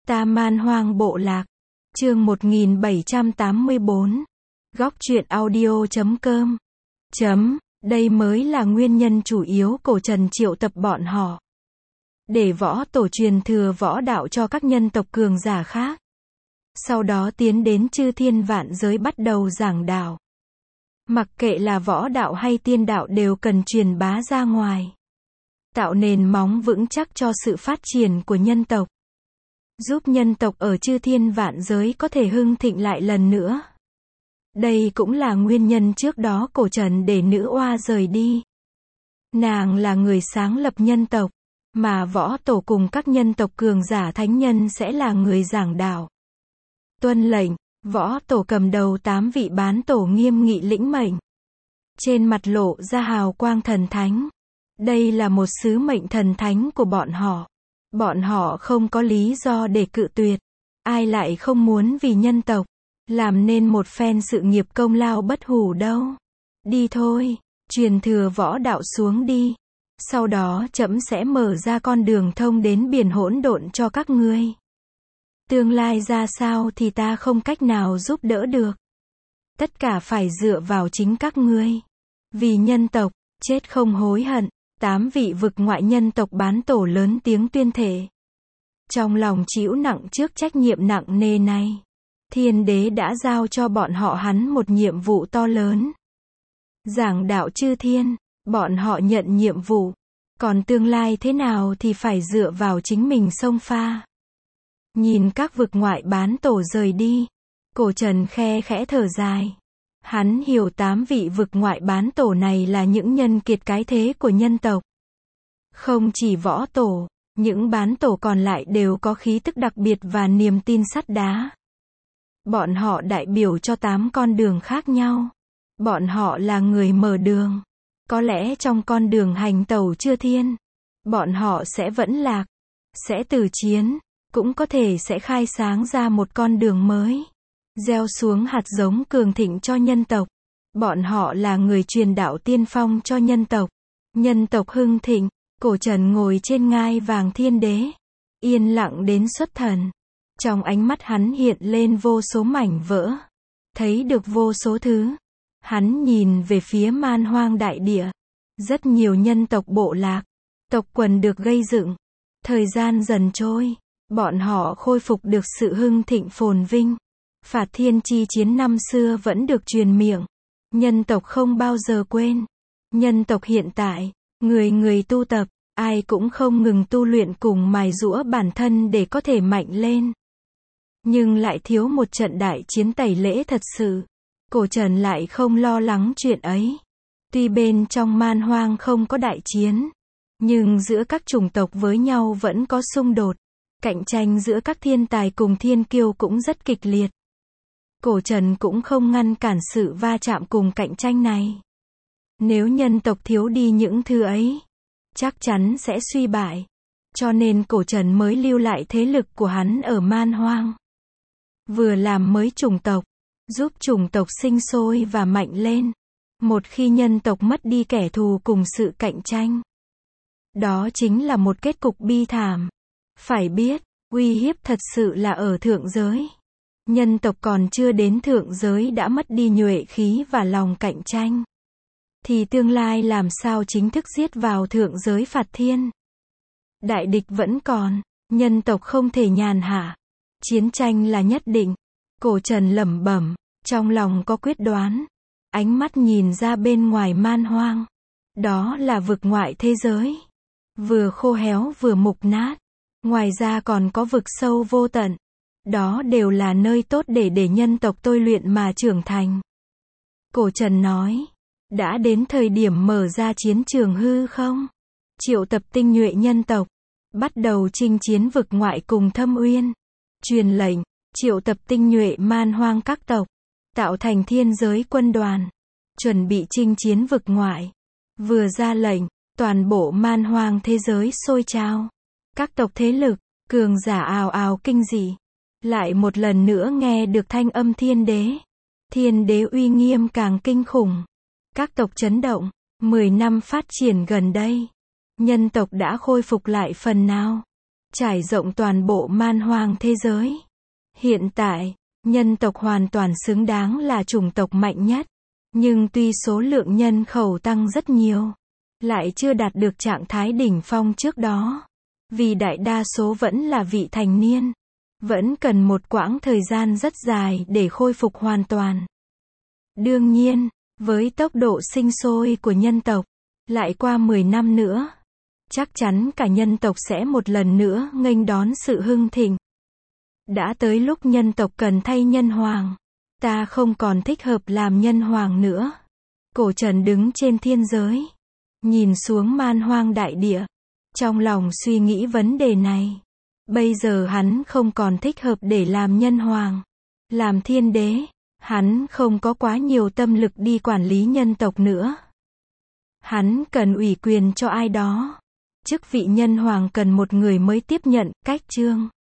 Ta Man Hoang Bộ Lạc. Chương 1784. Góc truyện audio.com. Đây mới là nguyên nhân chủ yếu Cổ Trần triệu tập bọn họ. Để võ tổ truyền thừa võ đạo cho các nhân tộc cường giả khác. Sau đó tiến đến chư thiên vạn giới bắt đầu giảng đạo. Mặc kệ là võ đạo hay tiên đạo đều cần truyền bá ra ngoài. Tạo nền móng vững chắc cho sự phát triển của nhân tộc. Giúp nhân tộc ở chư thiên vạn giới có thể hưng thịnh lại lần nữa. Đây cũng là nguyên nhân trước đó Cổ Trần để nữ oa rời đi. Nàng là người sáng lập nhân tộc, mà võ tổ cùng các nhân tộc cường giả thánh nhân sẽ là người giảng đạo. Tuân lệnh, võ tổ cầm đầu 8 vị bán tổ nghiêm nghị lĩnh mệnh. Trên mặt lộ ra hào quang thần thánh. Đây là một sứ mệnh thần thánh của bọn họ. Bọn họ không có lý do để cự tuyệt. Ai lại không muốn vì nhân tộc làm nên một phen sự nghiệp công lao bất hủ đâu. Đi thôi, truyền thừa võ đạo xuống đi. Sau đó trẫm sẽ mở ra con đường thông đến biển hỗn độn cho các ngươi. Tương lai ra sao thì ta không cách nào giúp đỡ được. Tất cả phải dựa vào chính các ngươi. Vì nhân tộc, chết không hối hận. 8 vị vực ngoại nhân tộc bán tổ lớn tiếng tuyên thệ. Trong lòng chịu nặng trước trách nhiệm nặng nề này. Thiên đế đã giao cho bọn họ hắn một nhiệm vụ to lớn. Giảng đạo chư thiên, bọn họ nhận nhiệm vụ. Còn tương lai thế nào thì phải dựa vào chính mình xông pha. Nhìn các vực ngoại bán tổ rời đi. Cổ Trần khe khẽ thở dài. Hắn hiểu 8 vị vực ngoại bán tổ này là những nhân kiệt cái thế của nhân tộc. Không chỉ võ tổ, những bán tổ còn lại đều có khí tức đặc biệt và niềm tin sắt đá. Bọn họ đại biểu cho 8 con đường khác nhau. Bọn họ là người mở đường. Có lẽ trong con đường hành tẩu chư thiên, bọn họ sẽ vẫn lạc, sẽ từ chiến, cũng có thể sẽ khai sáng ra một con đường mới. Gieo xuống hạt giống cường thịnh cho nhân tộc. Bọn họ là người truyền đạo tiên phong cho nhân tộc. Nhân tộc hưng thịnh, Cổ Trần ngồi trên ngai vàng thiên đế. Yên lặng đến xuất thần. Trong ánh mắt hắn hiện lên vô số mảnh vỡ. Thấy được vô số thứ. Hắn nhìn về phía Man Hoang đại địa. Rất nhiều nhân tộc bộ lạc, tộc quần được gây dựng. Thời gian dần trôi, bọn họ khôi phục được sự hưng thịnh phồn vinh. Phạt thiên chi chiến năm xưa vẫn được truyền miệng. Nhân tộc không bao giờ quên. Nhân tộc hiện tại, người người tu tập, ai cũng không ngừng tu luyện cùng mài giũa bản thân để có thể mạnh lên. Nhưng lại thiếu một trận đại chiến tẩy lễ thật sự. Cổ Trần lại không lo lắng chuyện ấy. Tuy bên trong Man Hoang không có đại chiến, nhưng giữa các chủng tộc với nhau vẫn có xung đột. Cạnh tranh giữa các thiên tài cùng thiên kiêu cũng rất kịch liệt. Cổ Trần cũng không ngăn cản sự va chạm cùng cạnh tranh này. Nếu nhân tộc thiếu đi những thứ ấy, chắc chắn sẽ suy bại. Cho nên Cổ Trần mới lưu lại thế lực của hắn ở Man Hoang. Vừa làm mới chủng tộc, giúp chủng tộc sinh sôi và mạnh lên. Một khi nhân tộc mất đi kẻ thù cùng sự cạnh tranh, đó chính là một kết cục bi thảm. Phải biết, uy hiếp thật sự là ở thượng giới. Nhân tộc còn chưa đến thượng giới đã mất đi nhuệ khí và lòng cạnh tranh. Thì tương lai làm sao chính thức giết vào thượng giới phạt thiên. Đại địch vẫn còn, nhân tộc không thể nhàn hạ. Chiến tranh là nhất định. Cổ Trần lẩm bẩm, trong lòng có quyết đoán. Ánh mắt nhìn ra bên ngoài Man Hoang. Đó là vực ngoại thế giới. Vừa khô héo vừa mục nát. Ngoài ra còn có vực sâu vô tận. Đó đều là nơi tốt để nhân tộc tôi luyện mà trưởng thành. Cổ Trần nói, đã đến thời điểm mở ra chiến trường hư không? Triệu tập tinh nhuệ nhân tộc, bắt đầu chinh chiến vực ngoại cùng Thâm Uyên. Truyền lệnh, triệu tập tinh nhuệ Man Hoang các tộc, tạo thành thiên giới quân đoàn, chuẩn bị chinh chiến vực ngoại. Vừa ra lệnh, toàn bộ Man Hoang thế giới sôi trào. Các tộc thế lực, cường giả ào ào kinh dị. Lại một lần nữa nghe được thanh âm thiên đế. Thiên đế uy nghiêm càng kinh khủng. Các tộc chấn động. 10 năm phát triển gần đây, nhân tộc đã khôi phục lại phần nào. trải rộng toàn bộ man hoang thế giới. Hiện tại, nhân tộc hoàn toàn xứng đáng là chủng tộc mạnh nhất. Nhưng tuy số lượng nhân khẩu tăng rất nhiều, lại chưa đạt được trạng thái đỉnh phong trước đó. Vì đại đa số vẫn là vị thành niên. Vẫn cần một quãng thời gian rất dài để khôi phục hoàn toàn. Đương nhiên, với tốc độ sinh sôi của nhân tộc, lại qua 10 năm nữa, chắc chắn cả nhân tộc sẽ một lần nữa nghênh đón sự hưng thịnh. Đã tới lúc nhân tộc cần thay nhân hoàng. Ta không còn thích hợp làm nhân hoàng nữa. Cổ Trần đứng trên thiên giới, nhìn xuống man hoang đại địa, trong lòng suy nghĩ vấn đề này. Bây giờ hắn không còn thích hợp để làm nhân hoàng, làm thiên đế. Hắn không có quá nhiều tâm lực đi quản lý nhân tộc nữa. Hắn cần ủy quyền cho ai đó. Chức vị nhân hoàng cần một người mới tiếp nhận. Cách chương